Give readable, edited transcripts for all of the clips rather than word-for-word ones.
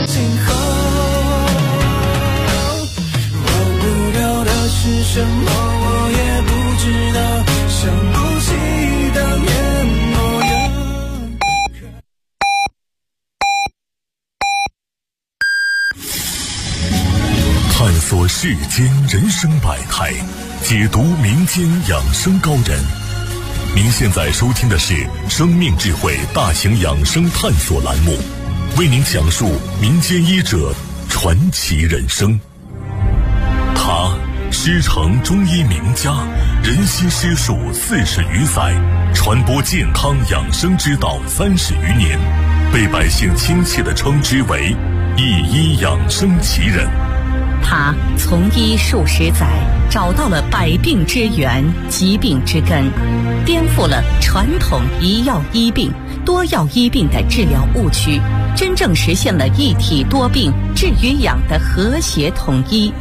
今后忘不了的是什么，我也不知道，想不起当年模样。 探索世间人生百态，解读民间养生高人。您现在收听的是生命智慧大型养生探索栏目，为您讲述民间医者传奇人生。他师承中医名家，人心师术40余载，传播健康养生之道30余年，被百姓亲切地称之为一医养生奇人。 他从医数十载，找到了百病之源、疾病之根，颠覆了传统一药医病、多药医病的治疗误区，真正实现了一体多病治与养的和谐统一。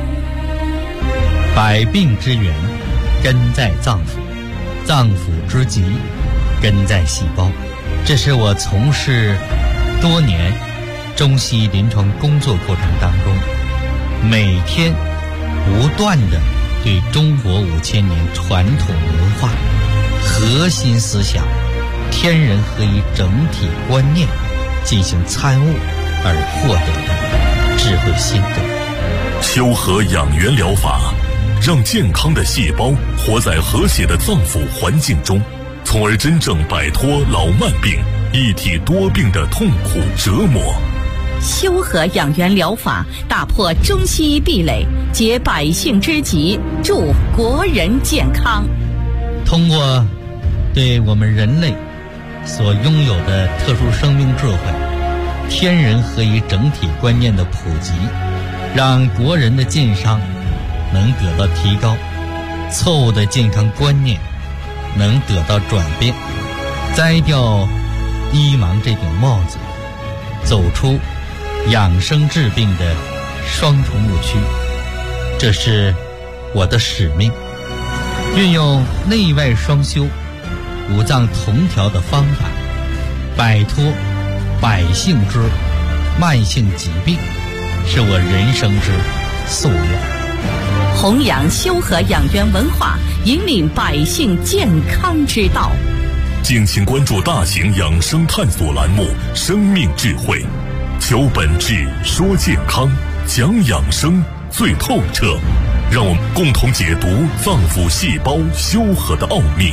百病之源根在脏腑，脏腑之疾根在细胞。这是我从事多年中西医临床工作过程当中，每天不断的对中国5000年传统文化核心思想天人合一整体观念进行参悟而获得的智慧心得。 修和养元疗法让健康的细胞活在和谐的脏腑环境中，从而真正摆脱老慢病、一体多病的痛苦折磨。 修和养元疗法打破中西医壁垒，解百姓之急，助国人健康。 通过对我们人类所拥有的特殊生命智慧、天人合一整体观念的普及，让国人的健康能得到提高，错误的健康观念能得到转变，摘掉医盲这顶帽子，走出养生治病的双重误区。这是我的使命，运用内外双修、五脏同调的方法，摆脱百姓之慢性疾病，是我人生之夙愿。 弘扬修和养元文化，引领百姓健康之道。 敬请关注大型养生探索栏目《生命智慧》，求本质，说健康，讲养生最透彻，让我们共同解读脏腑细胞修和的奥秘。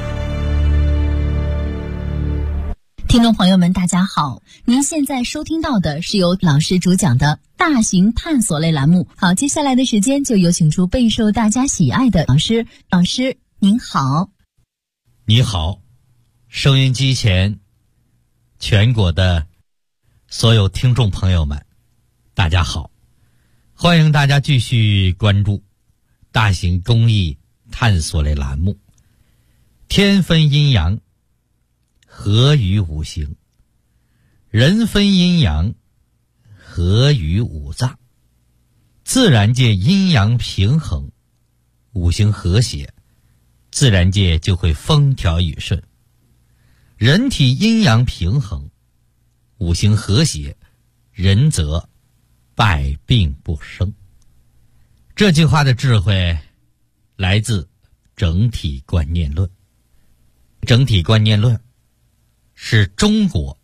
听众朋友们大家好，您现在收听到的是由老师主讲的大型探索类栏目。好，接下来的时间就有请出备受大家喜爱的老师。老师您好。 你好，收音机前全国的所有听众朋友们大家好，欢迎大家继续关注大型公益探索类栏目。天分阴阳，合于五行；人分阴阳，合于五脏。自然界阴阳平衡，五行和谐，自然界就会风调雨顺。人体阴阳平衡，五行和谐，人则百病不生。这句话的智慧来自整体观念论。整体观念论是中国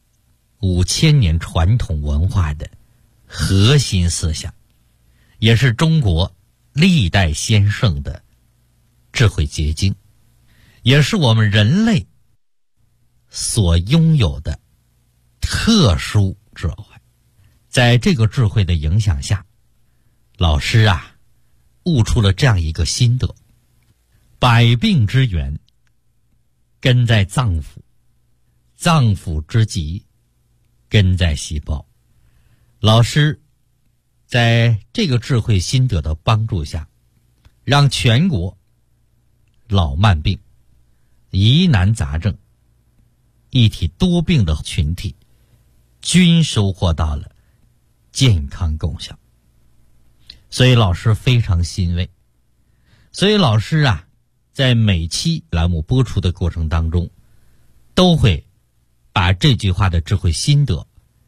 5000年传统文化的核心思想，也是中国历代先圣的智慧结晶，也是我们人类所拥有的特殊智慧。在这个智慧的影响下，老师悟出了这样一个心得：百病之源根在脏腑，脏腑之疾根在细胞。老师在这个智慧心得的帮助下，让全国老慢病、疑难杂症、一体多病的群体均收获到了健康功效。所以老师非常欣慰。所以老师在每期栏目播出的过程当中，都会把这句话的智慧心得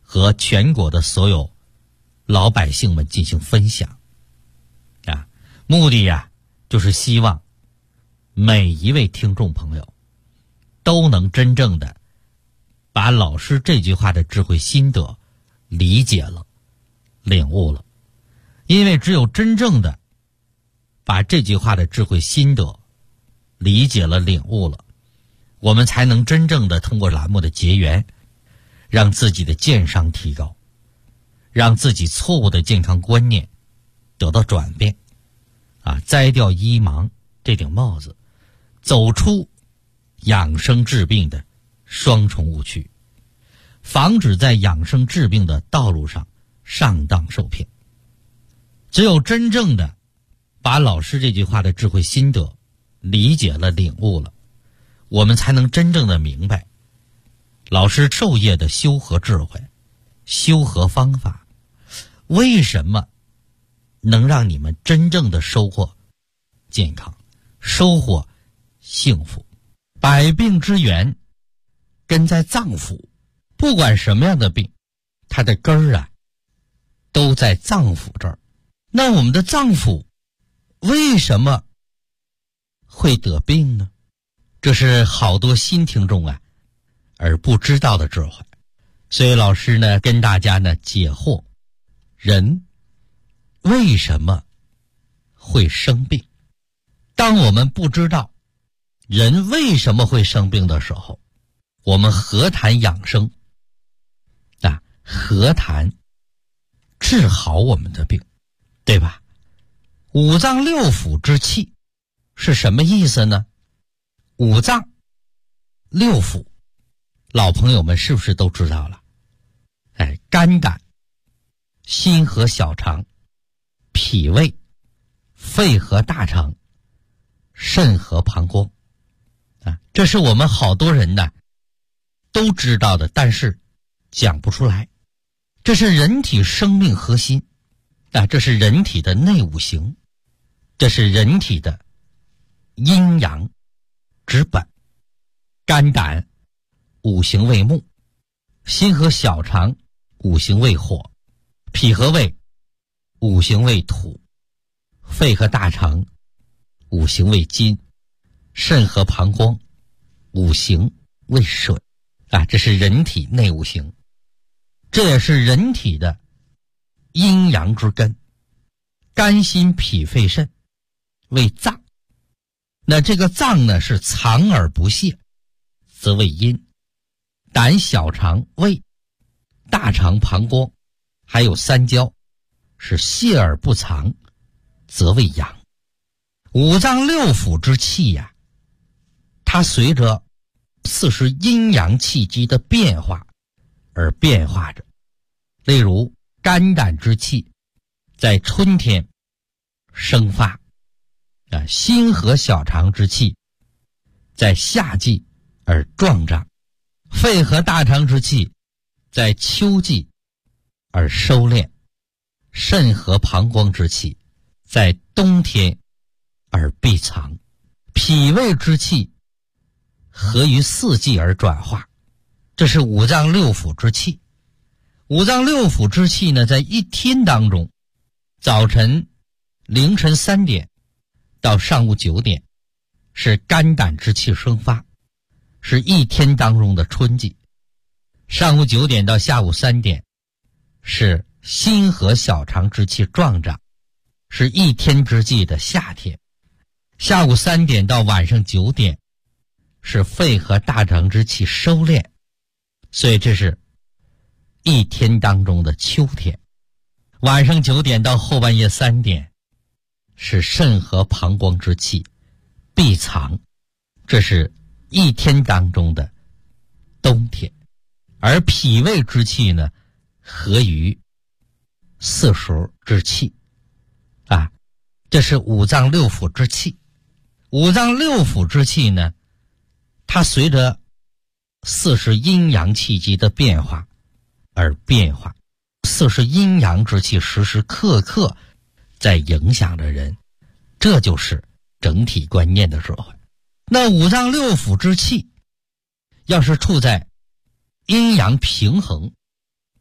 和全国的所有老百姓们进行分享啊，目的呀就是希望每一位听众朋友都能真正的把老师这句话的智慧心得理解了、领悟了。因为只有真正的把这句话的智慧心得理解了、领悟了，我们才能真正的通过栏目的结缘，让自己的健商提高，让自己错误的健康观念得到转变啊，摘掉医盲这顶帽子，走出养生治病的双重误区，防止在养生治病的道路上上当受骗。只有真正的把老师这句话的智慧心得理解了、领悟了，我们才能真正的明白老师授业的修和智慧、修和方法，为什么能让你们真正的收获健康、收获幸福。百病之源根在脏腑，不管什么样的病，它的根儿啊都在脏腑这儿。那我们的脏腑为什么会得病呢？这是好多新听众啊而不知道的智慧。所以老师呢跟大家呢解惑，人为什么会生病。当我们不知道人为什么会生病的时候，我们何谈养生啊？何谈治好我们的病，对吧？五脏六腑之气是什么意思呢？五脏六腑老朋友们是不是都知道了？肝胆、心和小肠、脾胃、肺和大肠、肾和膀胱啊，这是我们好多人呢都知道的，但是讲不出来。这是人体生命核心啊，这是人体的内五行，这是人体的阴阳之本。肝胆五行为木，心和小肠五行为火，脾和胃五行为土，肺和大肠五行为金，肾和膀胱五行为水啊，这是人体内五行，这也是人体的阴阳之根。肝心脾肺肾为脏，那这个脏呢是藏而不泄，则为阴。胆小肠胃大肠膀胱还有三焦是泄而不藏，则为阳。五脏六腑之气呀，它随着四时阴阳气机的变化而变化着。例如肝胆之气在春天生发啊，心和小肠之气在夏季而壮张，肺和大肠之气在秋季而收敛，肾和膀胱之气在冬天而闭藏，脾胃之气合于四季而转化，这是五脏六腑之气。五脏六腑之气呢，在一天当中，早晨凌晨3点到上午9点是肝胆之气生发，是一天当中的春季；上午9点到下午3点是心和小肠之气壮长，是一天之计的夏天；下午3点到晚上9点是肺和大肠之气收敛，所以这是一天当中的秋天。晚上9点到后半夜3点是肾和膀胱之气闭藏，这是一天当中的冬天。而脾胃之气呢，合于四时之气啊，这是五脏六腑之气。五脏六腑之气呢，它随着四时阴阳气机的变化而变化，四时阴阳之气时时刻刻在影响着人，这就是整体观念的智慧。那五脏六腑之气要是处在阴阳平衡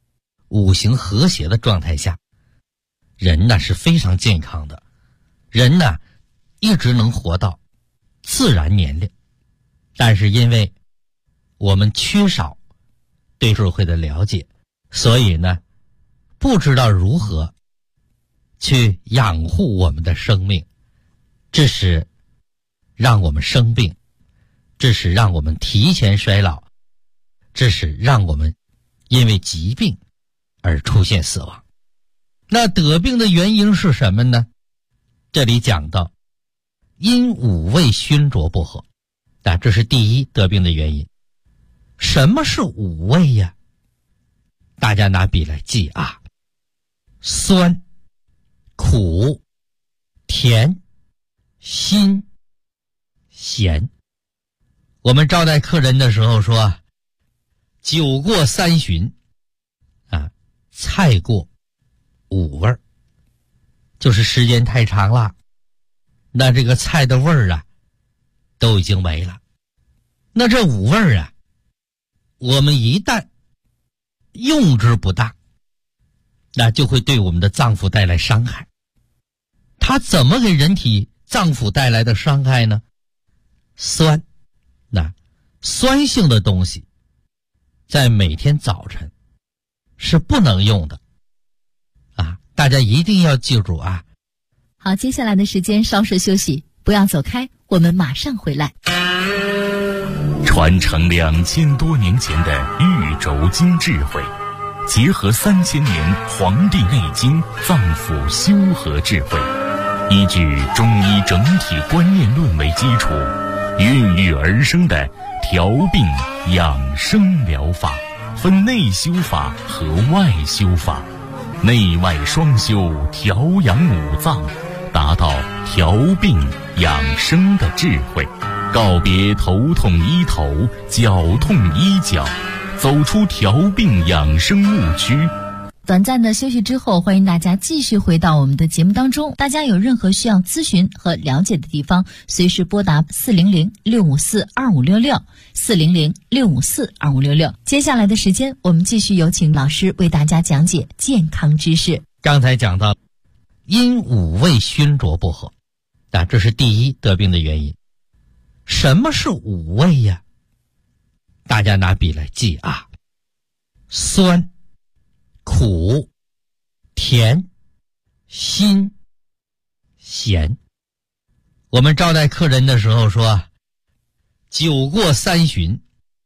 五行和谐的状态下，人呢是非常健康的，人呢一直能活到自然年龄。但是因为我们缺少对智慧的了解，所以呢不知道如何去养护我们的生命，致使让我们生病，致使让我们提前衰老，致使让我们因为疾病而出现死亡。那得病的原因是什么呢？这里讲到因五味熏灼不和，这是第一得病的原因。什么是五味呀？大家拿笔来记啊：酸、苦、甜、辛、咸。我们招待客人的时候说，酒过三巡菜过五味儿，就是时间太长了，那这个菜的味儿都已经没了。那这五味儿我们一旦用之不当，那就会对我们的脏腑带来伤害。它怎么给人体脏腑带来的伤害呢？酸，那酸性的东西在每天早晨是不能用的大家一定要记住啊。 好，接下来的时间稍事休息，不要走开，我们马上回来。 传承2000多年前的玉轴经智慧，结合3000年《黄帝内经》脏腑修和智慧，依据中医整体观念论为基础，孕育而生的调病养生疗法，分内修法和外修法，内外双修，调养五脏，达到调病养生的智慧，告别头痛医头，脚痛医脚，走出调病养生误区。 短暂的休息之后，欢迎大家继续回到我们的节目当中。大家有任何需要咨询和了解的地方，随时拨打400-654-2566 400-654-2566。接下来的时间，我们继续有请老师为大家讲解健康知识。 刚才讲到因五味熏灼不和，这是第一得病的原因。什么是五味呀？大家拿笔来记啊：酸、苦、甜、辛、咸。我们招待客人的时候说，酒过三巡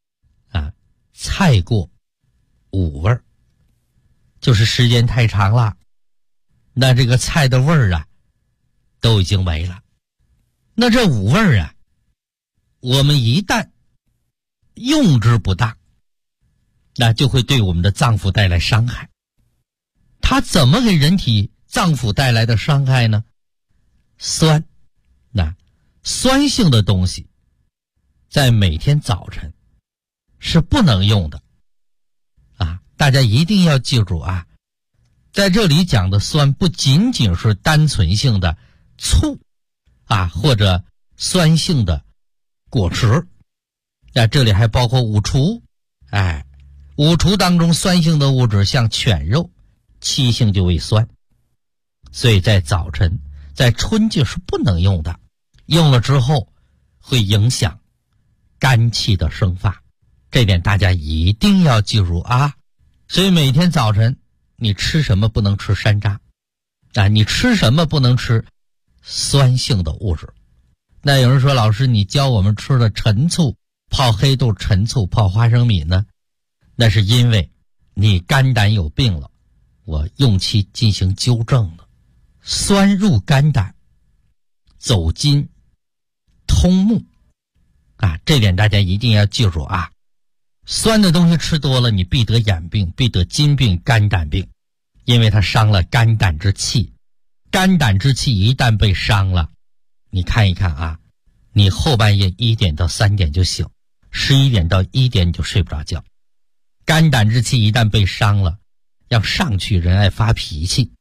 菜过五味儿，就是时间太长了，那这个菜的味儿都已经没了。那这五味儿我们一旦用之不当，那就会对我们的脏腑带来伤害。它怎么给人体脏腑带来的伤害呢？酸，那酸性的东西在每天早晨是不能用的大家一定要记住啊。在这里讲的酸不仅仅是单纯性的醋或者酸性的果汁，这里还包括五厨。五厨当中酸性的物质像犬肉，七性就为酸，所以在早晨在春季是不能用的，用了之后会影响肝气的生发，这点大家一定要记住啊。所以每天早晨你吃什么不能吃山楂你吃什么不能吃酸性的物质。那有人说，老师你教我们吃了陈醋，泡黑豆、陈醋、泡花生米呢？那是因为你肝胆有病了，我用期进行纠正了。酸入肝胆，走筋通目这点大家一定要记住啊。酸的东西吃多了，你必得眼病，必得筋病、肝胆病，因为它伤了肝胆之气。肝胆之气一旦被伤了，你看一看你后半夜1点到3点就醒，11点到1点你就睡不着觉。肝胆之气一旦被伤了，要上去人爱发脾气，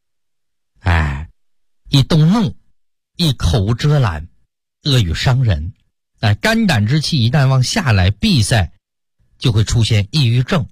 一动怒，一口无遮拦，恶语伤人。肝胆之气一旦往下来闭塞，就会出现抑郁症，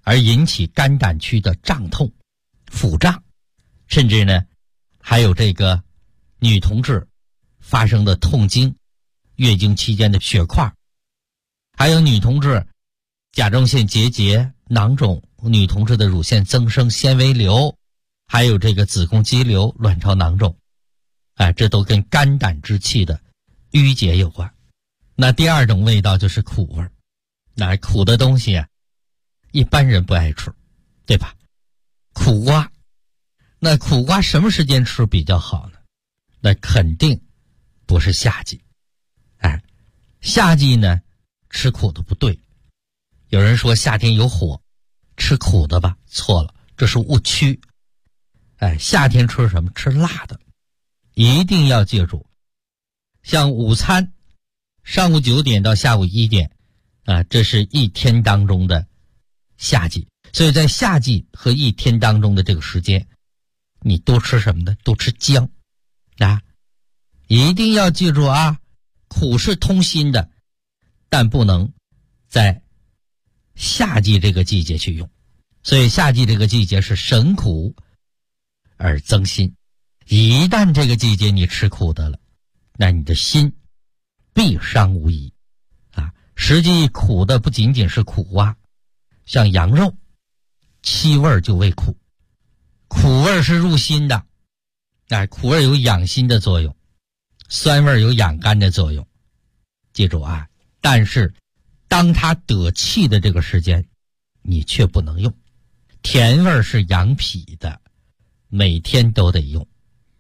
而引起肝胆区的胀痛、腹胀，甚至呢还有这个女同志发生的痛经、月经期间的血块，还有女同志甲状腺结节、囊肿，女同志的乳腺增生、纤维瘤，还有这个子宫肌瘤、卵巢囊肿，这都跟肝胆之气的淤结有关。那第二种味道就是苦味儿，那苦的东西一般人不爱吃，对吧？苦瓜，那苦瓜什么时间吃比较好呢？那肯定不是夏季。夏季呢吃苦的不对。有人说夏天有火，吃苦的吧，错了，这是误区。夏天吃什么？吃辣的。一定要记住，像午餐上午9点到下午1点这是一天当中的夏季，所以在夏季和一天当中的这个时间，你多吃什么呢？多吃姜一定要记住苦是通心的，但不能在夏季这个季节去用。所以夏季这个季节是省苦而增心，一旦这个季节你吃苦的了，那你的心必伤无疑实际苦的不仅仅是苦瓜，像羊肉七味就为苦，苦味是入心的苦味有养心的作用，酸味有养肝的作用。记住但是当它得气的这个时间你却不能用。甜味是养脾的，每天都得用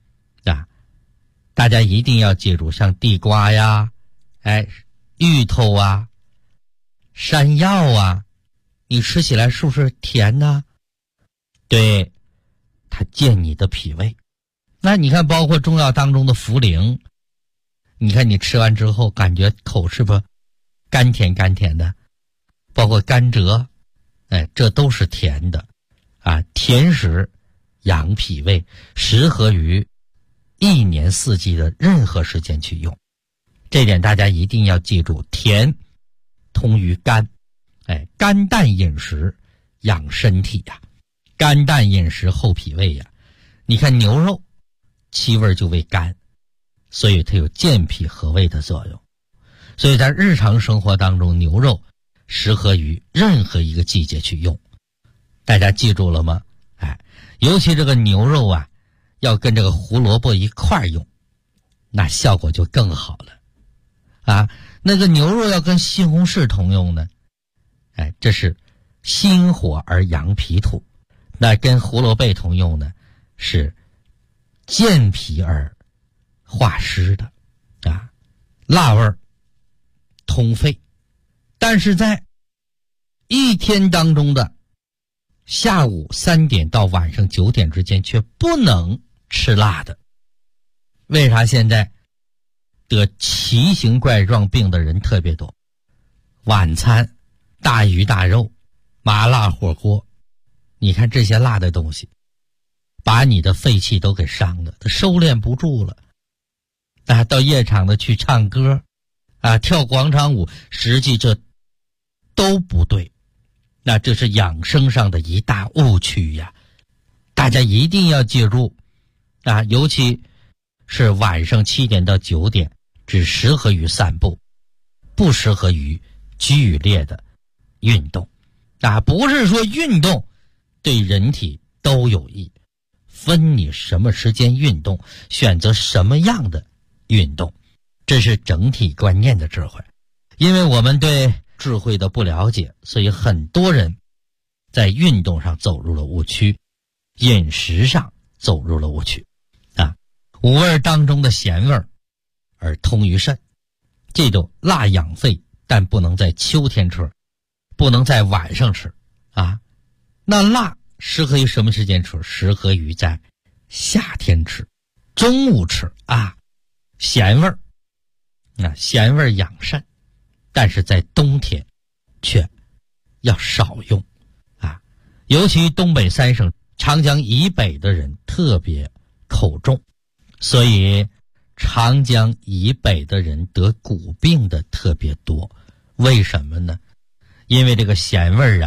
大家一定要记住，像地瓜呀芋头山药你吃起来是不是甜呢？对，它健你的脾胃。那你看包括中药当中的茯苓，你看你吃完之后感觉口是不是甘甜甘甜的，包括甘蔗这都是甜的甜食养脾胃，适合于一年四季的任何时间去用。这点大家一定要记住，甜通于肝肝淡饮食养身体肝淡饮食厚脾胃你看牛肉七味就为肝，所以它有健脾和胃的作用。所以在日常生活当中，牛肉适合于任何一个季节去用。大家记住了吗？尤其这个牛肉要跟这个胡萝卜一块用，那效果就更好了那个牛肉要跟西红柿同用呢这是心火而养脾土。那跟胡萝卜同用呢是健脾而化湿的辣味通肺。但是在一天当中的下午3点到晚上9点之间却不能吃辣的。为啥现在得奇形怪状病的人特别多？晚餐大鱼大肉、麻辣火锅，你看这些辣的东西把你的肺气都给伤了，它收敛不住了到夜场的去唱歌跳广场舞，实际这都不对。那这是养生上的一大误区大家一定要记住尤其是晚上7点到9点只适合于散步，不适合于剧烈的运动不是说运动对人体都有益，分你什么时间运动，选择什么样的运动，这是整体观念的智慧。因为我们对智慧的不了解，所以很多人在运动上走入了误区，饮食上走入了误区五味当中的咸味而通于肾。记住，辣养肺，但不能在秋天吃，不能在晚上吃那辣适合于什么时间吃？适合于在夏天吃，中午吃咸味咸味养肾，但是在冬天却要少用尤其东北3省长江以北的人特别口重，所以长江以北的人得骨病的特别多。为什么呢？因为这个咸味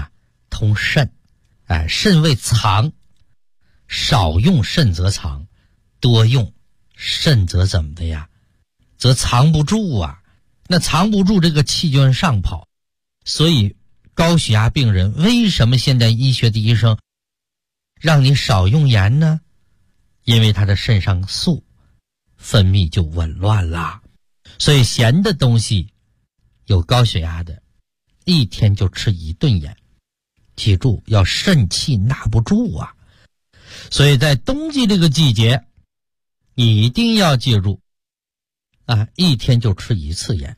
通肾，肾为藏，少用肾则藏，多用肾则怎么的呀？则藏不住啊，那藏不住这个气就往上跑。所以高血压病人为什么现代医学的医生让你少用盐呢？因为他的肾上素分泌就紊乱啦。所以咸的东西，有高血压的一天就吃1顿盐，记住要肾气纳不住啊。所以在冬季这个季节，你一定要记住一天就吃1次盐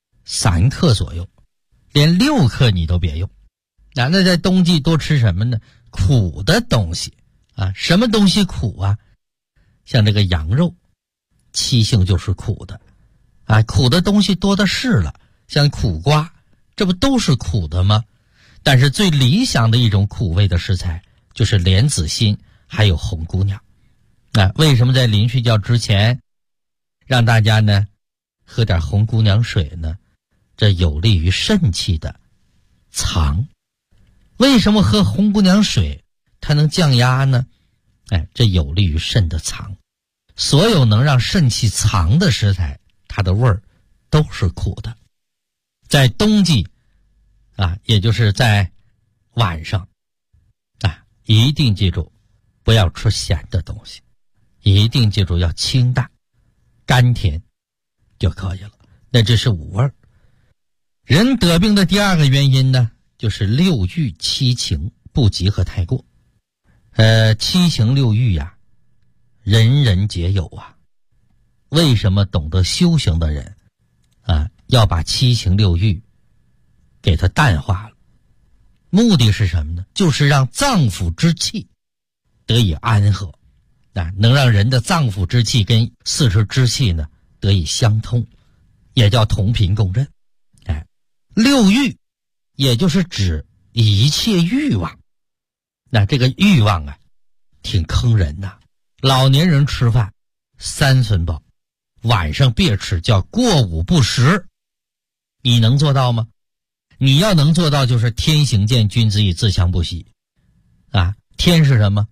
，3克左右，连6克你都别用。那在冬季多吃什么呢？苦的东西什么东西苦啊？像这个羊肉，七性就是苦的苦的东西多的是了，像苦瓜，这不都是苦的吗？但是最理想的一种苦味的食材就是莲子心还有红姑娘。为什么在临睡觉之前让大家呢喝点红姑娘水呢？这有利于肾气的藏。为什么喝红姑娘水它能降压呢？这有利于肾的藏。所有能让肾气藏的食材，它的味儿都是苦的。在冬季也就是在晚上一定记住不要吃咸的东西，一定记住要清淡甘甜就可以了。那这是五味。人得病的第2个原因呢，就是6欲7情不及和太过。7情6欲人人皆有为什么懂得修行的人要把7情6欲给它淡化了？目的是什么呢？就是让脏腑之气得以安和能让人的脏腑之气跟四肢之气呢得以相通，也叫同频共振。6欲也就是指一切欲望。那这个欲望挺坑人的。老年人吃饭3分饱，晚上别吃，叫过午不食。你能做到吗？你要能做到，就是天行健，君子以自强不息天是什么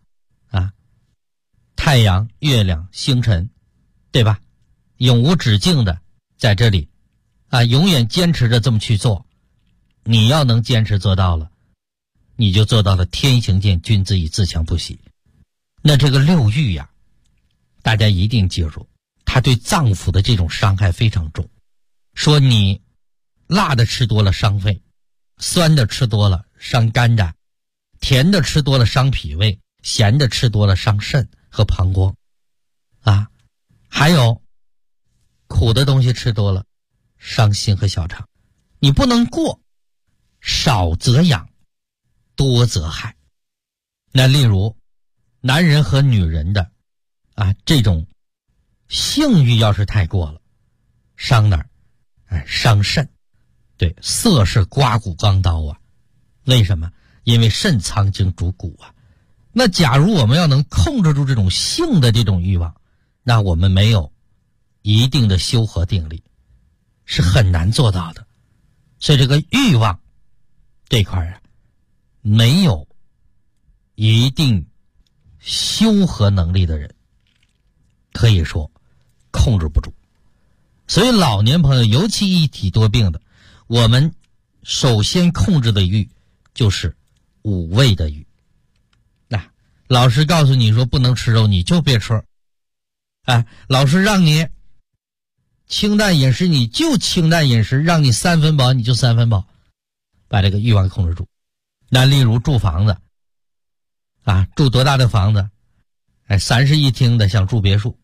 太阳、月亮、星辰，对吧？永无止境的在这里永远坚持着这么去做。你要能坚持做到了，你就做到了天行健，君子以自强不息。那这个6欲大家一定记住，它对脏腑的这种伤害非常重。说你辣的吃多了伤肺，酸的吃多了伤肝胆，甜的吃多了伤脾胃，咸的吃多了伤肾和膀胱还有苦的东西吃多了伤心和小肠。你不能过，少则养，多则害。那例如男人和女人的这种性欲要是太过了，伤哪儿？伤肾。对，色是刮骨钢刀为什么？因为肾藏精主骨那假如我们要能控制住这种性的这种欲望，那我们没有一定的修和定力，是很难做到的。所以这个欲望这块没有一定修和能力的人，可以说控制不住。所以老年朋友，尤其一体多病的，我们首先控制的欲就是5味的欲。老师告诉你说不能吃肉，你就别吃。老师让你清淡饮食，你就清淡饮食，让你3分饱你就3分饱，把这个欲望控制住。那例如住房子住多大的房子？3室1厅的想住别墅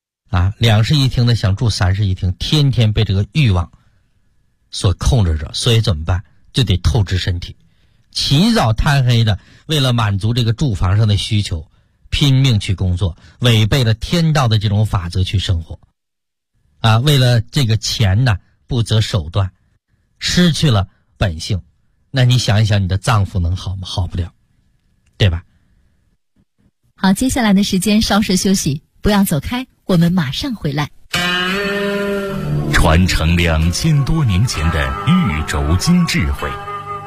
2室1厅的想住3室1厅，天天被这个欲望所控制着。所以怎么办？就得透支身体，起早贪黑的为了满足这个住房上的需求拼命去工作，违背了天道的这种法则去生活为了这个钱不择手段，失去了本性。那你想一想，你的脏腑能好吗？好不了，对吧？ 好，接下来的时间稍事休息，不要走开，我们马上回来。 传承2000多年前的玉轴经智慧，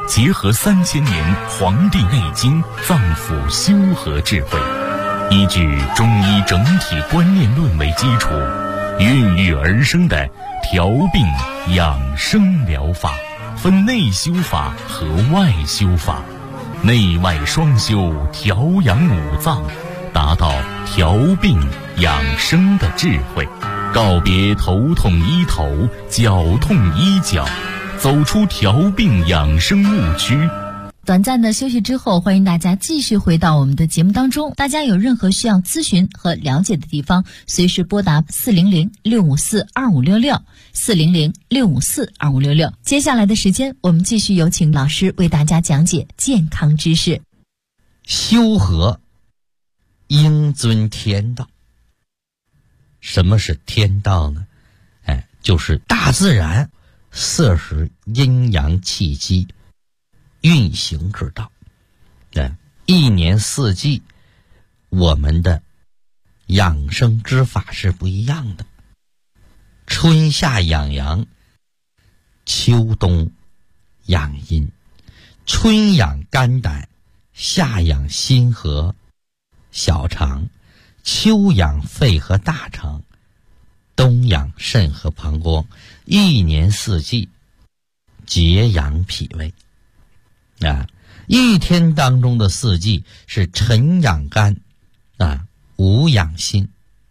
结合3000年《黄帝内经》脏腑修和智慧，依据中医整体观念论为基础，孕育而生的调病养生疗法，分内修法和外修法，内外双修，调养五脏，达到调病养生的智慧，告别头痛医头，脚痛医脚，走出调病养生误区。 短暂的休息之后，欢迎大家继续回到我们的节目当中。大家有任何需要咨询和了解的地方，随时拨打400-654-2566 400-654-2566。接下来的时间，我们继续有请老师为大家讲解健康知识。 修和应遵天道。什么是天道呢？就是大自然摄食阴阳气机运行之道。一年四季我们的养生之法是不一样的。春夏养阳，秋冬养阴。春养肝胆，夏养心和小肠，秋养肺和大肠，冬养肾和膀胱。一年四季节养脾胃。一天当中的四季是晨养肝，午养心，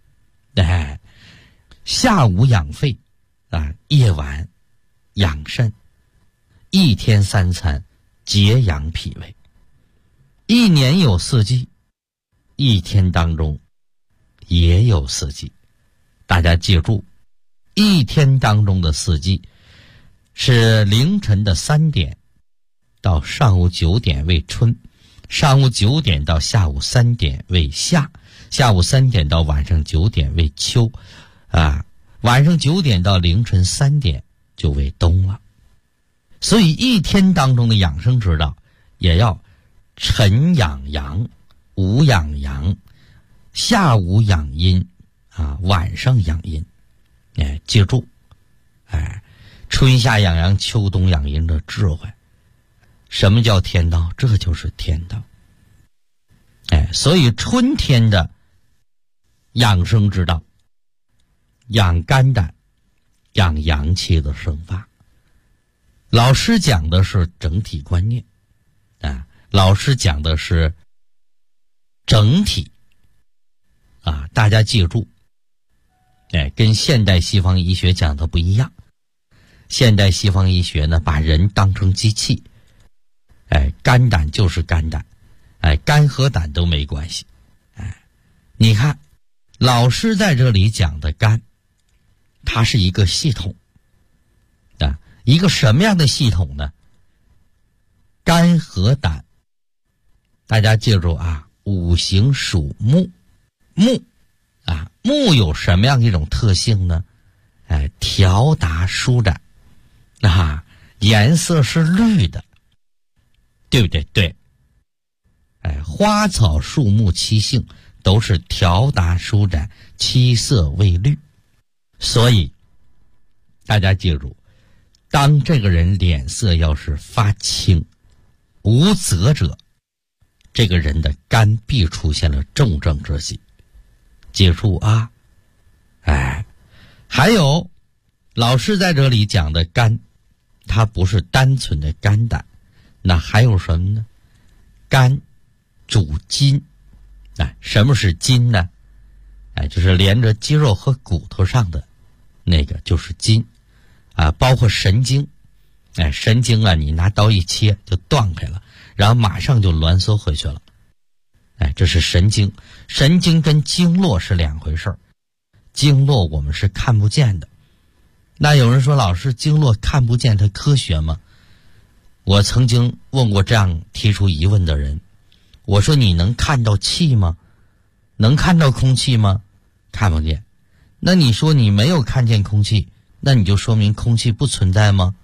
下午养肺，夜晚养肾。一天三餐节养脾胃。一年有四季，一天当中也有四季。大家记住，一天当中的四季是凌晨的3点到上午9点为春，上午9点到下午3点为夏，下午3点到晚上9点为秋，晚上9点到凌晨3点就为冬了。所以一天当中的养生之道也要晨养阳，午养阳，下午养阴，晚上养阴。记住，春夏养阳，秋冬养阴的智慧。什么叫天道？这就是天道。所以春天的养生之道，养肝胆，养阳气的生发。老师讲的是整体观念，老师讲的是整体，大家记住，跟现代西方医学讲的不一样。现代西方医学呢，把人当成机器，肝胆就是肝胆，肝和胆都没关系。你看，老师在这里讲的肝，它是一个系统，一个什么样的系统呢？肝和胆，大家记住五行属木，木有什么样一种特性呢？条达舒展，颜色是绿的，对不对？对。花草树木七性都是条达舒展，七色为绿。所以大家记住，当这个人脸色要是发青无泽者，这个人的肝必出现了重症之喜。记住还有老师在这里讲的肝，它不是单纯的肝胆，那还有什么呢？肝主筋。什么是筋呢？就是连着肌肉和骨头上的那个就是筋，包括神经。神经你拿刀一切就断开了，然后马上就挛缩回去了。这是神经。神经跟经络是两回事儿，经络我们是看不见的。那有人说，老师，经络看不见它科学吗？我曾经问过这样提出疑问的人，我说你能看到气吗？能看到空气吗？看不见。那你说你没有看见空气，那你就说明空气不存在吗？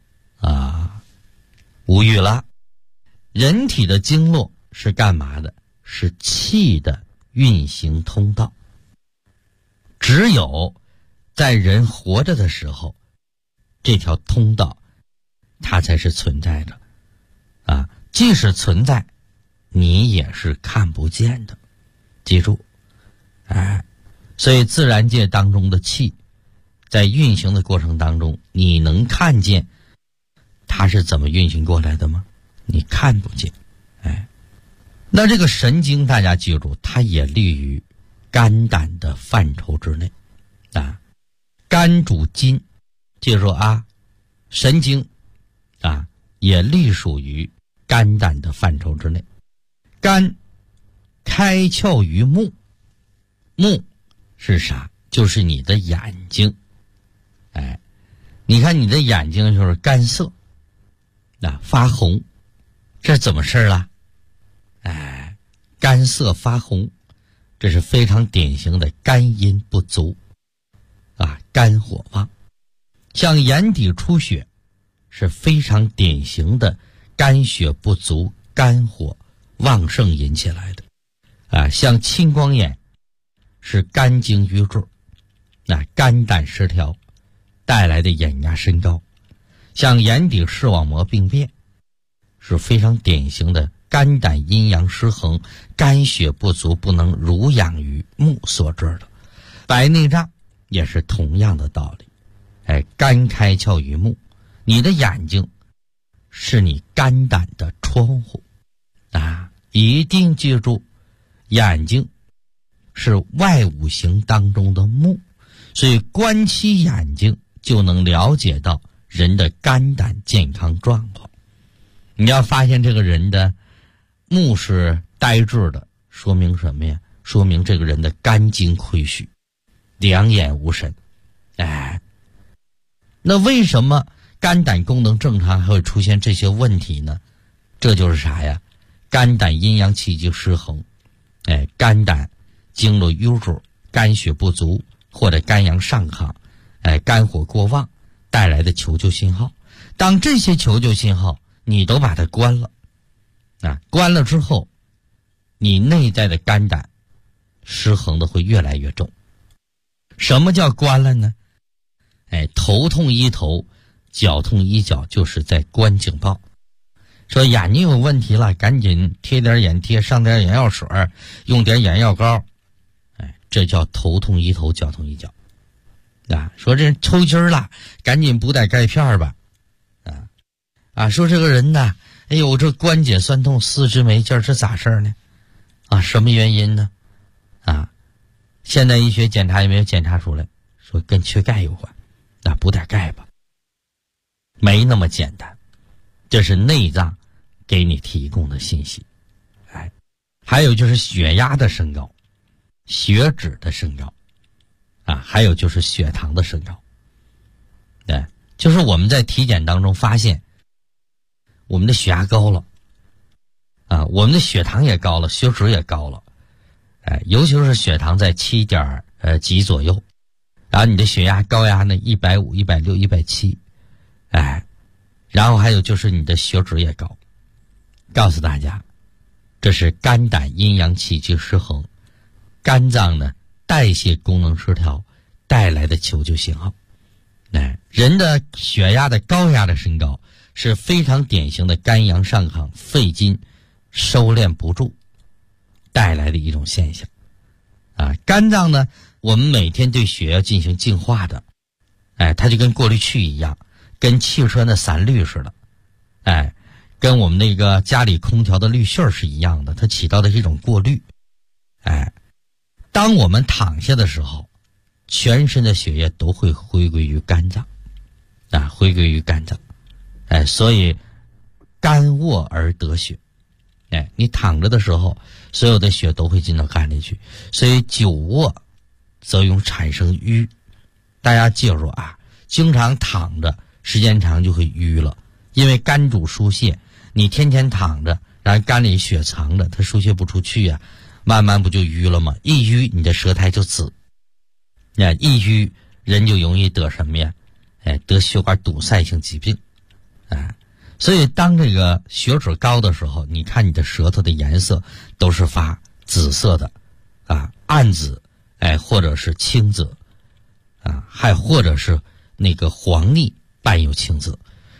无语了。人体的经络是干嘛的？是气的运行通道。只有在人活着的时候，这条通道它才是存在的。 啊，即使存在，你也是看不见的。记住，所以自然界当中的气，在运行的过程当中，你能看见它是怎么运行过来的吗？你看不见。那这个神经大家记住，它也立于肝胆的范畴之内啊。肝主筋，记住啊，神经啊也隶属于肝胆的范畴之内。肝开窍于目，目是啥？就是你的眼睛。你看你的眼睛就是干涩发红，这怎么事了？干涩发红，这是非常典型的肝阴不足肝火旺。像眼底出血是非常典型的肝血不足、肝火旺盛引起来的像青光眼是肝经瘀滞肝胆失调带来的眼压升高。像眼底视网膜病变是非常典型的肝胆阴阳失衡、肝血不足不能濡养于目所致的。白内障也是同样的道理。肝开窍于目，你的眼睛是你肝胆的窗户一定记住，眼睛是外五行当中的目，所以观其眼睛就能了解到人的肝胆健康状况。你要发现这个人的目是呆滞的，说明什么呀？说明这个人的肝经亏虚，两眼无神。那为什么肝胆功能正常还会出现这些问题呢？这就是啥呀？肝胆阴阳气机失衡，肝胆经络瘀滞，肝血不足，或者肝阳上亢，肝火过旺带来的求救信号。当这些求救信号你都把它关了关了之后，你内在的肝胆失衡的会越来越重。什么叫关了呢？头痛医头，脚痛医脚，就是在关警报。说眼睛有问题了，赶紧贴点眼贴，上点眼药水，用点眼药膏。这叫头痛医头，脚痛医脚。说这人抽筋了，赶紧补点钙片吧。说这个人呢，哎呦，这关节酸痛，四肢没劲，这咋事呢？什么原因呢？现代医学检查也没有检查出来，说跟缺钙有关，补点钙吧。没那么简单，这是内脏给你提供的信息。还有就是血压的升高，血脂的升高，还有就是血糖的升高。就是我们在体检当中发现，我们的血压高了，我们的血糖也高了，血脂也高了，尤其是血糖在7点几左右，然后你的血压高压呢150、160、170，然后还有就是你的血脂也高。告诉大家，这是肝胆阴阳气机失衡，肝脏呢代谢功能失调带来的求救信号。人的血压的高压的升高是非常典型的肝阳上亢、肺经收敛不住带来的一种现象。肝脏呢，我们每天对血要进行净化的，它就跟过滤器一样，跟汽车的散滤似的，跟我们那个家里空调的滤芯是一样的，它起到的是一种过滤。当我们躺下的时候，全身的血液都会回归于肝脏，回归于肝脏。所以肝卧而得血。你躺着的时候，所有的血都会进到肝里去，所以久卧则容易产生瘀。大家记住经常躺着时间长就会瘀了，因为肝主疏泄，你天天躺着，然后肝里血藏着，它疏泄不出去慢慢不就瘀了吗？一瘀你的舌苔就紫，一瘀人就容易得什么呀？得血管堵塞性疾病。所以当这个血脂高的时候，你看你的舌头的颜色都是发紫色的暗紫，或者是青紫，还或者是那个黄腻伴有青紫，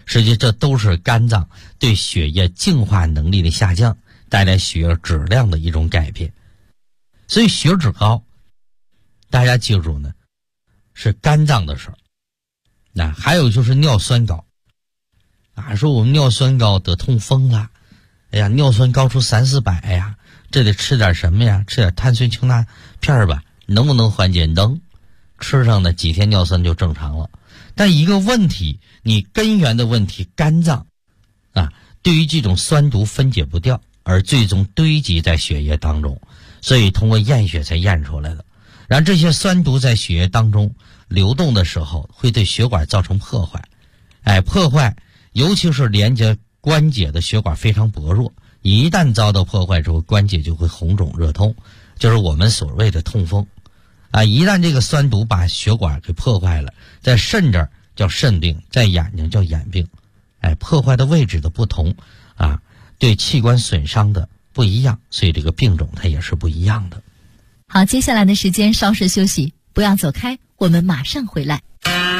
实际这都是肝脏对血液净化能力的下降带来血液质量的一种改变。所以血脂高，大家记住呢，是肝脏的事儿。那还有就是尿酸高说我们尿酸高得痛风了，哎呀，尿酸高出300-400呀，这得吃点什么呀？吃点碳酸氢钠片吧，能不能缓解？能，吃上的几天尿酸就正常了。但一个问题，你根源的问题，肝脏对于这种酸毒分解不掉，而最终堆积在血液当中，所以通过验血才验出来的。然后这些酸毒在血液当中流动的时候，会对血管造成破坏。破坏尤其是连接关节的血管非常薄弱，一旦遭到破坏之后，关节就会红肿热痛，就是我们所谓的痛风。一旦这个酸毒把血管给破坏了，在肾这儿叫肾病，在眼睛叫眼病。破坏的位置的不同对器官损伤的不一样，所以这个病种它也是不一样的。 好，接下来的时间稍事休息，不要走开，我们马上回来。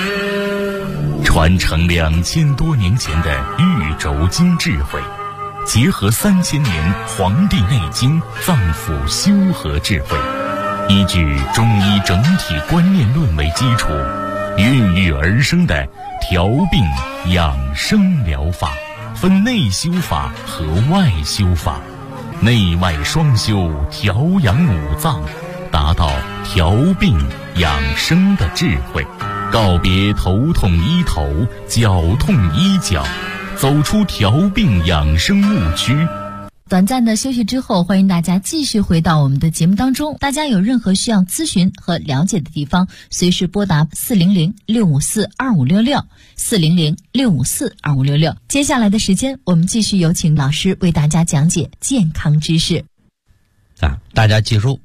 传承2000多年前的玉轴经智慧，结合3000年《黄帝内经》脏腑修和智慧，依据中医整体观念论为基础，孕育而生的调病养生疗法，分内修法和外修法，内外双修，调养五脏，达到调病养生的智慧，告别头痛医头，脚痛医脚，走出调病养生误区。 短暂的休息之后，欢迎大家继续回到我们的节目当中。大家有任何需要咨询和了解的地方，随时拨打400-654-2566 400-654-2566。接下来的时间，我们继续有请老师为大家讲解健康知识。 大家记住，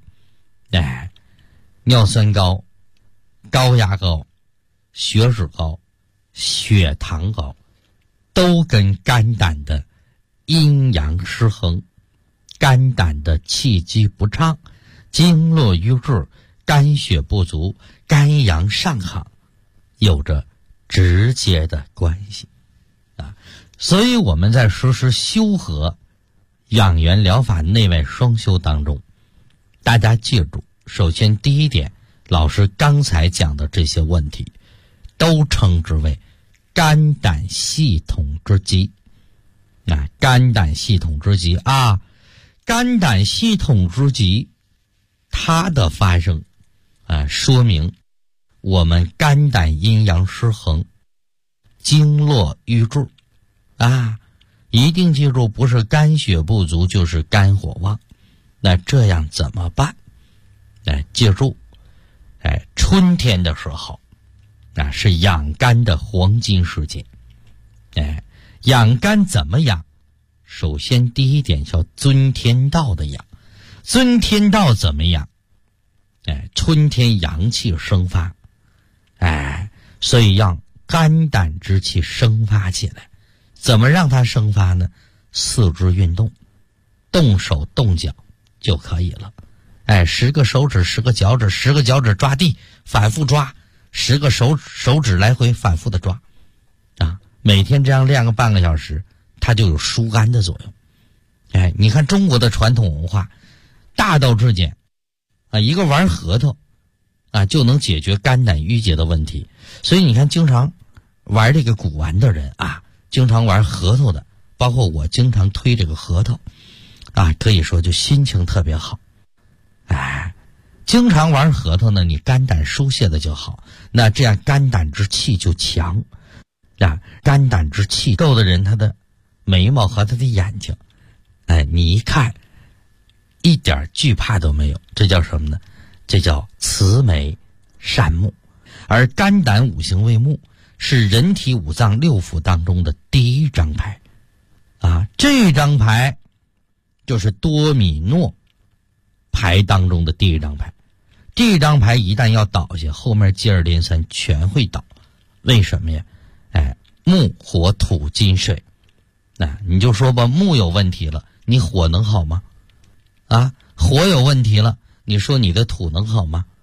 尿酸高、高压高、血脂高、血糖高，都跟肝胆的阴阳失衡、肝胆的气机不畅、经络瘀滞、肝血不足、肝阳上亢有着直接的关系所以我们在实施修和养元疗法内外双修当中，大家记住，首先第一点，老师刚才讲的这些问题都称之为肝胆系统之疾肝胆系统之疾肝胆系统之疾它的发生说明我们肝胆阴阳失衡、经络瘀滞一定记住，不是肝血不足就是肝火旺。那这样怎么办？记住春天的时候是养肝的黄金时节。养肝怎么养？首先第一点叫遵天道的养。遵天道怎么养？春天阳气生发，所以让肝胆之气生发起来。怎么让它生发呢？四肢运动，动手动脚就可以了。10个手指10个脚趾10个脚趾抓地，反复抓，10个手指来回反复的抓每天这样练个半个小时，它就有疏肝的作用。你看中国的传统文化大道至简一个玩核桃就能解决肝胆郁结的问题。所以你看经常玩这个古玩的人经常玩核桃的，包括我经常推这个核桃可以说就心情特别好。经常玩核桃呢，你肝胆疏泄的就好，那这样肝胆之气就强肝胆之气够的人，他的眉毛和他的眼睛你一看一点惧怕都没有，这叫什么呢？这叫慈眉善目。而肝胆五行为目，是人体五脏六腑当中的第一张牌这张牌就是多米诺牌当中的第一张牌。这张牌一旦要倒下，后面接二连三全会倒。为什么呀？木火土金水你就说吧，木有问题了，你火能好吗？火有问题了，你说你的土能好吗？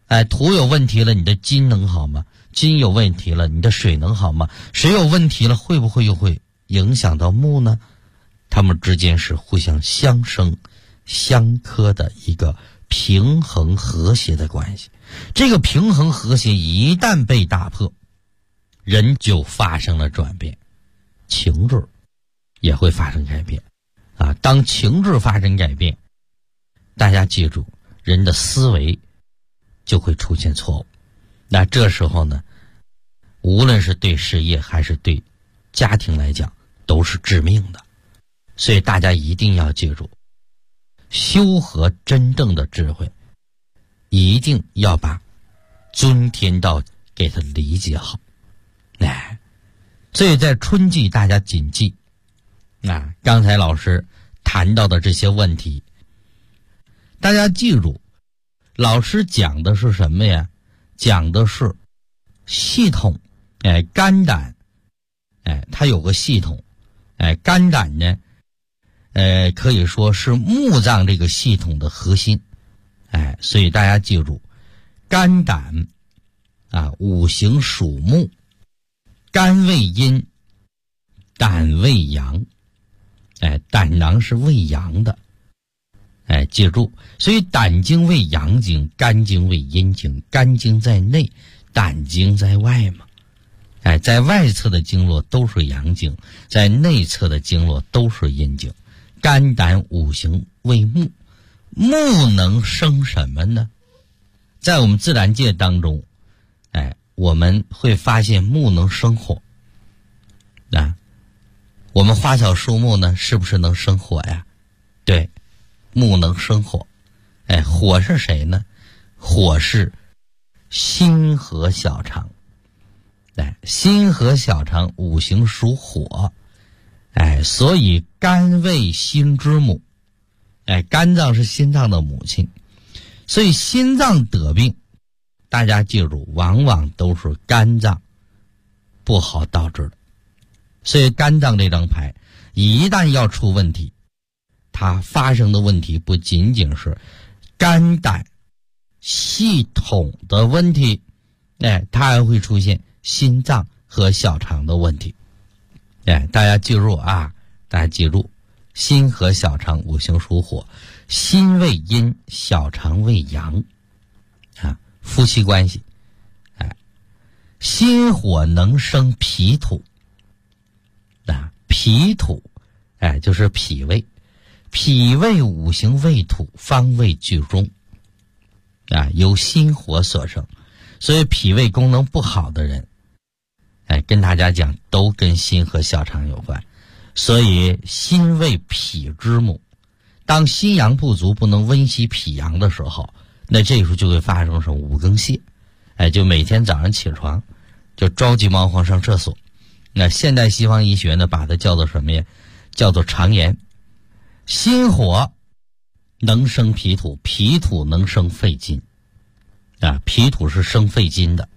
土有问题了，你的金能好吗？金有问题了，你的水能好吗？水有问题了，会不会又会影响到木呢？它们之间是互相相生相克的一个平衡和谐的关系。这个平衡和谐一旦被打破，人就发生了转变，情志也会发生改变当情志发生改变，大家记住，人的思维就会出现错误。那这时候呢，无论是对事业还是对家庭来讲，都是致命的。所以大家一定要记住，修和真正的智慧，一定要把尊天道给它理解好。所以在春季大家谨记刚才老师谈到的这些问题，大家记住，老师讲的是什么呀？讲的是系统。肝胆它有个系统。肝胆呢可以说是木脏这个系统的核心。所以大家记住，肝胆五行属木，肝为阴，胆为阳。胆囊是为阳的。记住，所以胆经为阳经，肝经为阴经，肝经在内，胆经在外嘛。在外侧的经络都是阳经，在内侧的经络都是阴经。肝胆五行为木，木能生什么呢？在我们自然界当中，我们会发现木能生火。我们花草树木呢，是不是能生火呀？对，木能生火。火是谁呢？火是心和小肠。心和小肠五行属火。所以肝为心之母。肝脏是心脏的母亲。所以心脏得病，大家记住，往往都是肝脏不好导致的。所以肝脏这张牌一旦要出问题，它发生的问题不仅仅是肝胆系统的问题，它还会出现心脏和小肠的问题。大家记住大家记住，心和小肠五行属火，心为阴，小肠为阳。夫妻关系。心火能生脾土。脾土就是脾胃。脾胃五行为土，方位居中。由心火所生。所以脾胃功能不好的人，跟大家讲，都跟心和小肠有关。所以心为脾之母，当心阳不足，不能温习脾阳的时候，那这时候就会发生什么五更泻。就每天早上起床就着急忙慌上厕所。那现代西方医学呢，把它叫做什么呀？叫做肠炎。心火能生脾土，脾土能生肺金。脾土是生肺金的。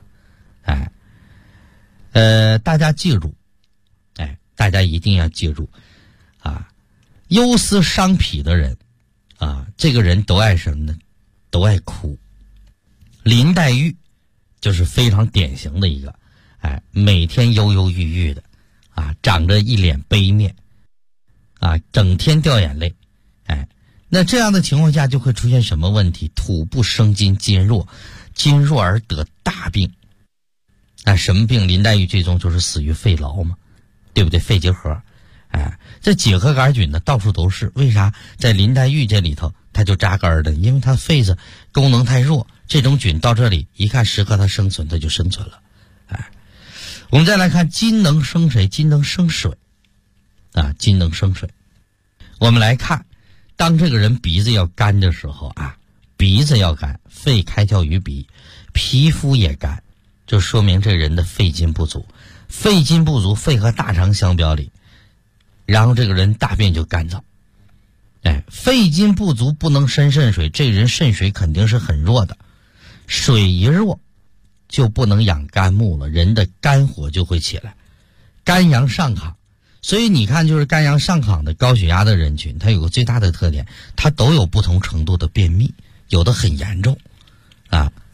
大家记住，大家一定要记住忧思伤脾的人这个人都爱什么呢？都爱哭。林黛玉就是非常典型的一个，每天忧忧郁郁的长着一脸悲面整天掉眼泪。那这样的情况下就会出现什么问题？土不生金，金弱，金弱而得大病。什么病？林黛玉最终就是死于肺痨嘛，对不对？肺结核。这结核杆菌呢到处都是，为啥在林黛玉这里头它就扎根的？因为它肺子功能太弱，这种菌到这里一看适合它生存，它就生存了。我们再来看金能生谁？金能生水。金能生水。我们来看，当这个人鼻子要干的时候鼻子要干，肺开窍于鼻，皮肤也干，就说明这人的肺金不足。肺金不足，肺和大肠相表里，然后这个人大便就干燥。肺金不足不能生肾水，这人肾水肯定是很弱的。水一弱就不能养肝木了，人的肝火就会起来，肝阳上亢。所以你看，就是肝阳上亢的高血压的人群，它有个最大的特点，它都有不同程度的便秘，有的很严重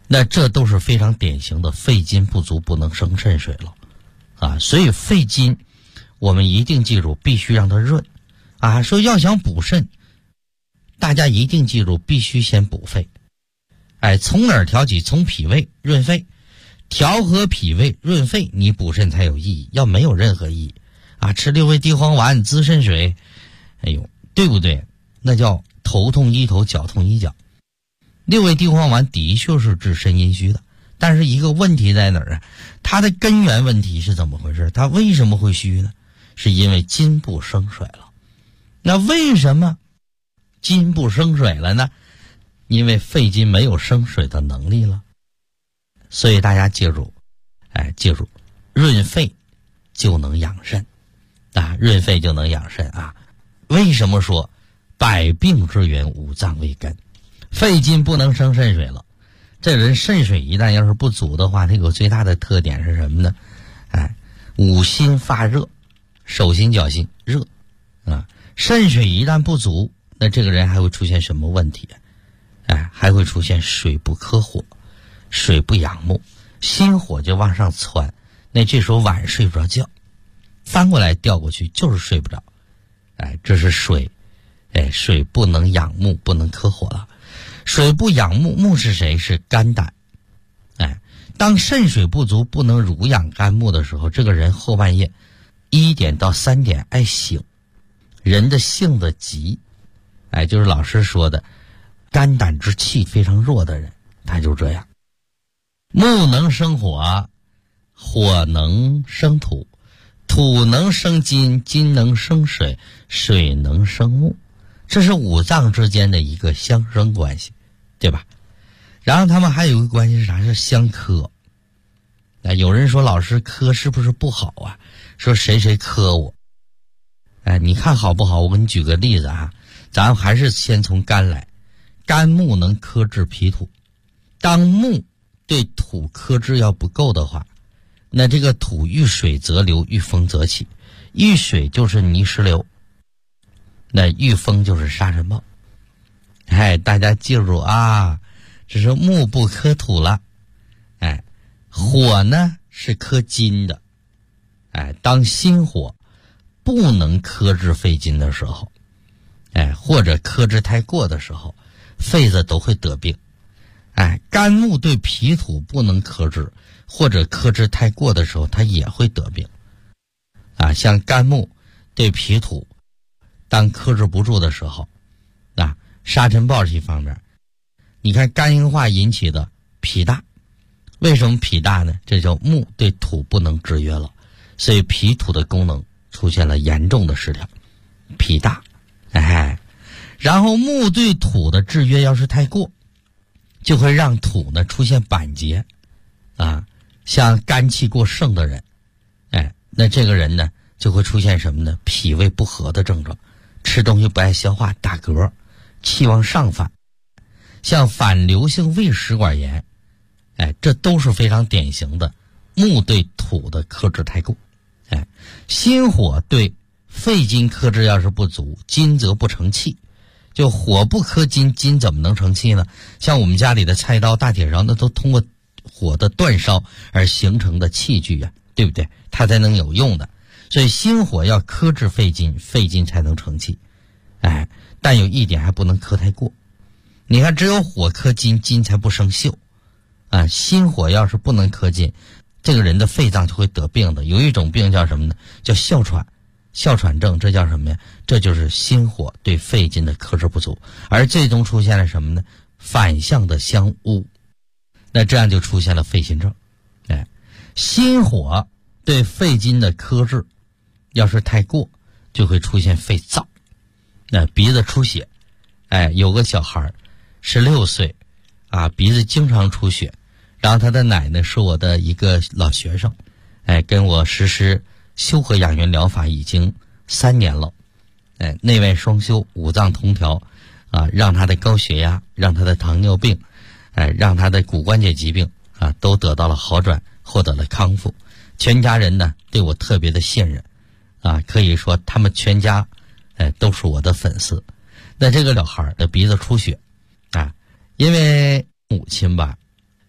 那这都是非常典型的肺金不足不能生肾水了啊。所以肺金我们一定记住，必须让它润啊。说要想补肾，大家一定记住，必须先补肺。从哪儿调起？从脾胃润肺，调和脾胃润肺，你补肾才有意义，要没有任何意义啊！吃6味地黄丸滋肾水，对不对？那叫头痛医头，脚痛医脚。6味地黄丸的确是治肾阴虚的，但是一个问题在哪儿啊？它的根源问题是怎么回事？它为什么会虚呢？是因为金不生水了。那为什么金不生水了呢？因为肺金没有生水的能力了。所以大家记住，润肺就能养肾啊，润肺就能养肾啊。为什么说百病之源五脏为根？肺金不能生肾水了，这人肾水一旦要是不足的话，它有最大的特点是什么呢？五心发热，手心脚心热啊。肾水一旦不足，那这个人还会出现什么问题？还会出现水不克火，水不养目，心火就往上窜，那这时候晚上睡不着觉，翻过来调过去就是睡不着。这是水，水不能养目，不能克火了。水不养目，目是谁？是肝胆。当肾水不足，不能濡养肝木的时候，这个人后半夜1点到3点爱醒，人的性子急，就是老师说的肝胆之气非常弱的人，他就这样。木能生火，火能生土，土能生金，金能生水，水能生木，这是五脏之间的一个相生关系，对吧？然后他们还有一个关系是啥？是相克。有人说老师克是不是不好啊？说谁谁克我。你看好不好？我给你举个例子啊，咱还是先从肝来。肝木能克制脾土，当木对土克制要不够的话，那这个土遇水则流，遇风则起。遇水就是泥石流，那遇风就是沙尘暴。大家记住啊，这是木不克土了。火呢是克金的。当心火不能克制肺金的时候，或者克制太过的时候，肺子都会得病。肝木对脾土不能克制，或者克制太过的时候，它也会得病。像肝木对脾土当克制不住的时候，沙尘暴是一方面。你看肝硬化引起的脾大，为什么脾大呢？这叫木对土不能制约了，所以脾土的功能出现了严重的失调，脾大。然后木对土的制约要是太过，就会让土呢出现板结像肝气过盛的人，那这个人呢就会出现什么呢？脾胃不和的症状，吃东西不爱消化，打嗝，气往上反，像反流性胃食管炎，这都是非常典型的木对土的克制太过。心火对肺金克制要是不足，金则不成气。就火不克金，金怎么能成气呢？像我们家里的菜刀、大铁勺，那都通过火的煅烧而形成的器具啊，对不对？它才能有用的。所以心火要克制肺金，肺金才能成气。但有一点还不能克太过。你看，只有火克金，金才不生锈。心火要是不能克金，这个人的肺脏就会得病的。有一种病叫什么呢？叫哮喘。哮喘症，这叫什么呀？这就是心火对肺金的克制不足，而最终出现了什么呢？反向的相污，那这样就出现了肺心症。心火对肺金的克制要是太过，就会出现肺燥，鼻子出血。有个小孩16岁鼻子经常出血，然后他的奶奶是我的一个老学生，跟我实施修和养元疗法已经3年了，内外双修，五脏同调，让他的高血压，让他的糖尿病，让他的骨关节疾病都得到了好转，获得了康复。全家人呢对我特别的信任，可以说他们全家都是我的粉丝。那这个小孩的鼻子出血因为母亲吧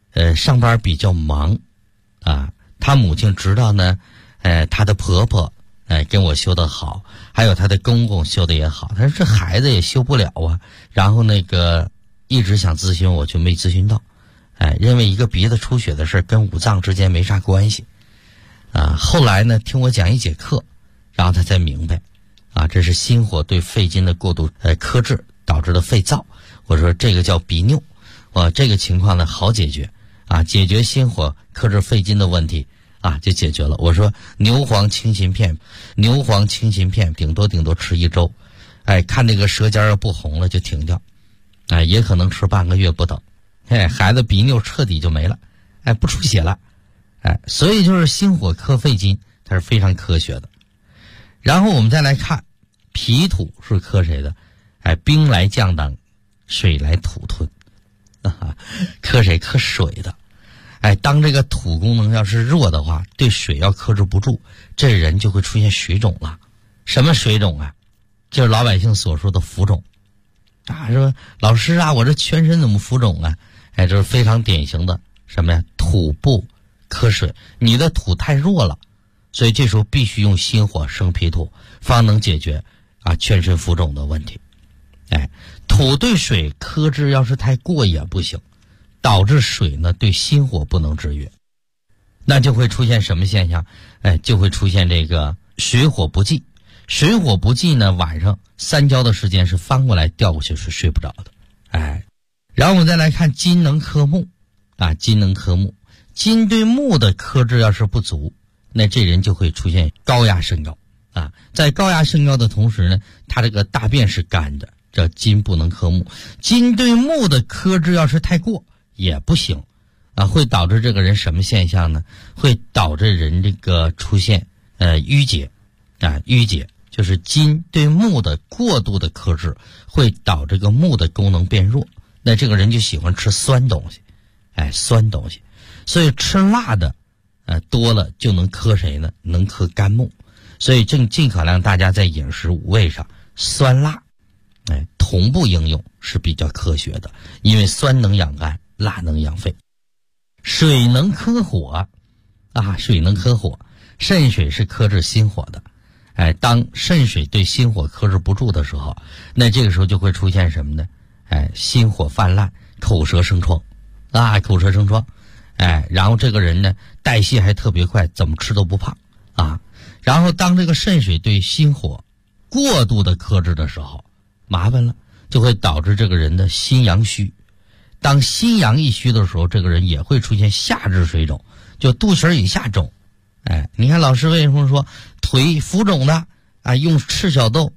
上班比较忙啊。他母亲知道呢，他的婆婆跟我修得好，还有他的公公修得也好，他说这孩子也修不了啊。然后一直想咨询我，就没咨询到，认为一个鼻子出血的事跟五脏之间没啥关系啊。后来呢，听我讲一节课，然后他才明白啊，这是心火对肺经的过度克制导致的肺燥。我说这个叫鼻衄，这个情况呢好解决啊，解决心火克制肺经的问题啊，就解决了。我说牛黄清心片顶多吃1周，看这个舌尖要不红了就停掉，也可能吃半个月不等，孩子鼻衄彻底就没了，不出血了，所以就是心火克肺经，它是非常科学的。然后我们再来看脾土是克谁的？兵来将挡，水来土吞，克谁？克水的。当这个土功能要是弱的话，对水要克制不住，这人就会出现水肿了。什么水肿啊？就是老百姓所说的浮肿啊。说老师啊，我这全身怎么浮肿啊？这是非常典型的什么呀？土不克水，你的土太弱了，所以这时候必须用心火生脾土，方能解决全身浮肿的问题。土对水克制要是太过也不行，导致水呢对心火不能制约，那就会出现什么现象？就会出现这个水火不济。水火不济呢，晚上3觉的时间是翻过来调过去是睡不着的。然后我们再来看金能克木金能克木，金对木的克制要是不足，那这人就会出现高压升高在高压升高的同时呢，他这个大便是干的，这金不能克木。金对木的克制要是太过也不行会导致这个人什么现象呢？会导致人这个出现淤结淤结就是金对木的过度的克制会导致这个木的功能变弱，那这个人就喜欢吃酸东西酸东西，所以吃辣的多了就能克谁呢？能克肝木。所以尽可量大家在饮食五味上酸辣同步应用是比较科学的，因为酸能养肝，辣能养肺。水能克火水能克火，肾水是克制心火的。当肾水对心火克制不住的时候，那这个时候就会出现什么呢？心火泛滥，口舌生疮口舌生疮。然后这个人呢代谢还特别快，怎么吃都不胖然后当这个肾水对心火过度的克制的时候，麻烦了，就会导致这个人的心阳虚。当心阳一虚的时候，这个人也会出现下肢水肿，就肚脐以下肿。你看老师为什么说腿浮肿的用赤小豆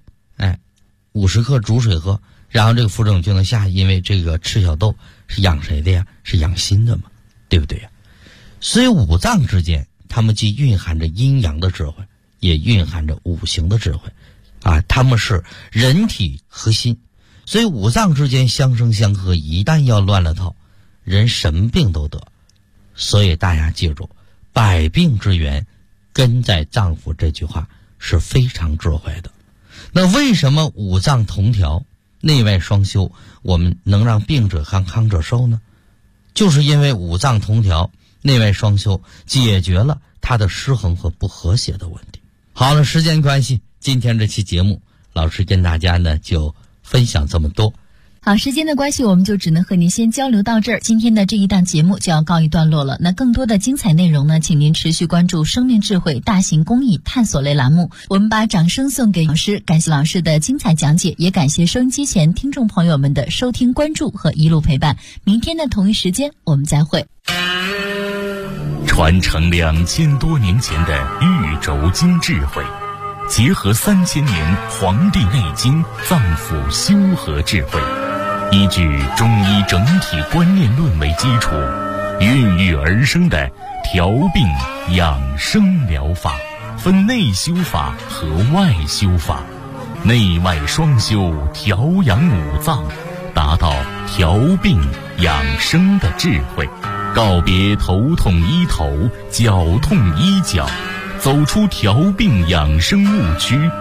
50克煮水喝，然后这个浮肿就能下，因为这个赤小豆是养谁的呀？是养心的嘛，对不对呀？所以五脏之间它们既蕴含着阴阳的智慧，也蕴含着五行的智慧它们是人体核心，所以五脏之间相生相克，一旦要乱了套，人什么病都得。所以大家记住，百病之源根在脏腑，这句话是非常智慧的。那为什么五脏同调，内外双修，我们能让病者康，康者寿呢？就是因为五脏同调，内外双修，解决了它的失衡和不和谐的问题。好了，时间关系，今天这期节目老师跟大家呢就分享这么多。 好，时间的关系，我们就只能和您先交流到这儿。今天的这一档节目就要告一段落了。那更多的精彩内容呢，请您持续关注生命智慧大型公益探索类栏目。我们把掌声送给老师，感谢老师的精彩讲解，也感谢收音机前听众朋友们的收听关注和一路陪伴。明天的同一时间我们再会。 传承2000多年前的玉轴经智慧，结合3000年《黄帝内经》脏腑修和智慧，依据中医整体观念论为基础，孕育而生的调病养生疗法，分内修法和外修法，内外双修，调养五脏，达到调病养生的智慧，告别头痛医头，脚痛医脚，走出调病养生误区，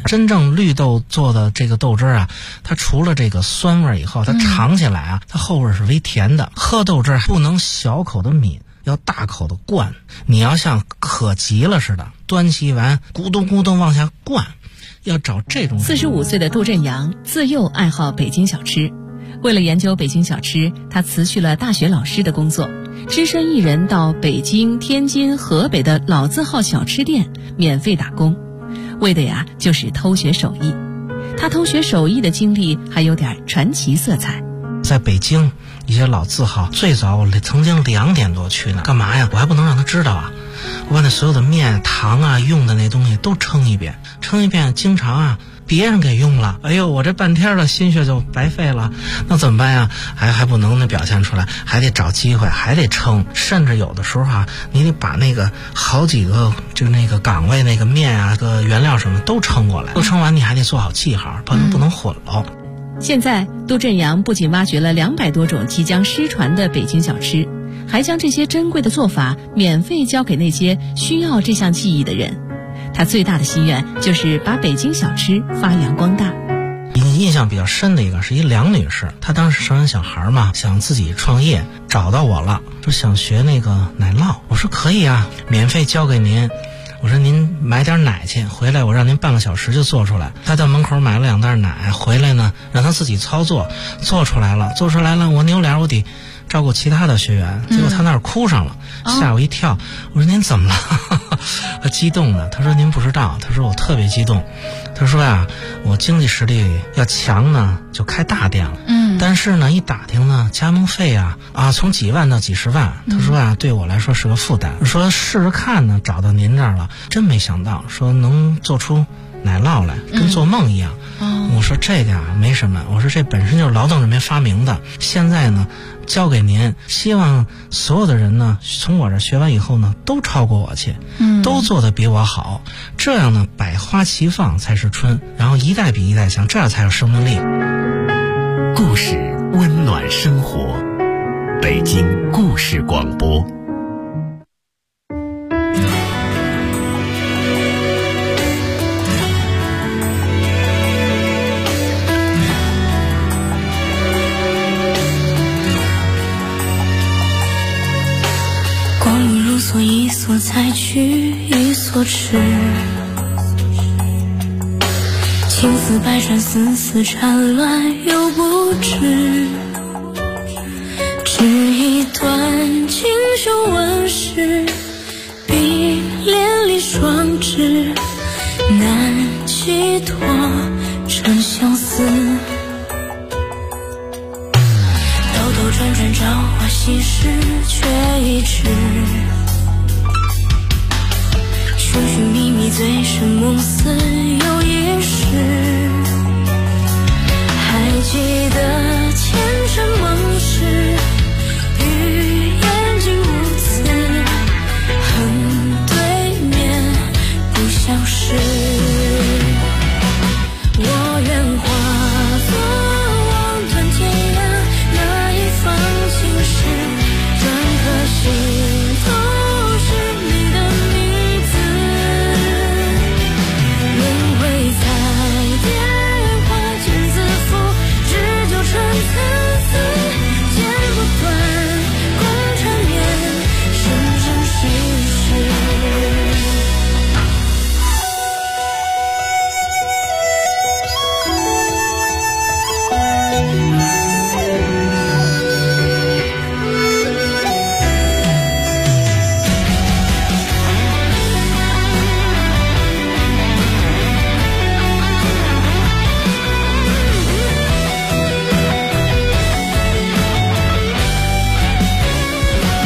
真正绿豆做的这个豆汁啊，它除了这个酸味以后，它尝起来啊，它后味是微甜的。喝豆汁不能小口的抿，要大口的灌，你要像渴急了似的，端起碗咕咚咕咚往下灌，要找这种。 45岁的杜振阳自幼爱好北京小吃，为了研究北京小吃，他辞去了大学老师的工作，只身一人到北京、天津、河北的老字号小吃店免费打工，为的呀就是偷学手艺。他偷学手艺的经历还有点传奇色彩。 在北京一些老字号，最早我曾经2点多去呢，干嘛呀？我还不能让他知道啊！我把那所有的面、糖啊、用的那东西都称一遍，经常啊别人给用了，哎呦，我这半天的心血就白费了，那怎么办呀？还不能表现出来，还得找机会，还得称，甚至有的时候啊，你得把那个好几个就那个岗位那个面啊、个原料什么都称过来，都称完你还得做好记号，不能混了。 现在杜振阳不仅挖掘了200多种即将失传的北京小吃，还将这些珍贵的做法免费教给那些需要这项技艺的人。他最大的心愿就是把北京小吃发扬光大。 印象比较深的一个是一梁女士，她当时生完小孩嘛，想自己创业，找到我了，说想学那个奶酪。我说可以啊，免费教给您。我说您买点奶去，回来我让您半个小时就做出来。他到门口买了2袋奶，回来呢让他自己操作，做出来了。我扭脸我得照顾其他的学员，结果他那儿哭上了，吓我一跳。我说您怎么了？他激动的，他说您不知道，他说我特别激动。他说呀，我经济实力要强呢，就开大店了。但是呢，一打听呢，加盟费啊从几万到几十万。他说啊，对我来说是个负担。我说试试看呢，找到您这儿了，真没想到，说能做出奶酪来，跟做梦一样。我说这个啊没什么，我说这本身就是劳动人民发明的，现在呢交给您，希望所有的人呢从我这学完以后呢都超过我去，都做得比我好，这样呢百花齐放才是春，然后一代比一代强，这样才有生命力。 故事温暖生活，北京故事广播。 光如所一所采取一所持，情丝百转丝丝缠乱又不知，只一段锦绣纹饰，碧连理双枝，难寄托成相思。兜兜转转朝花夕拾，却一直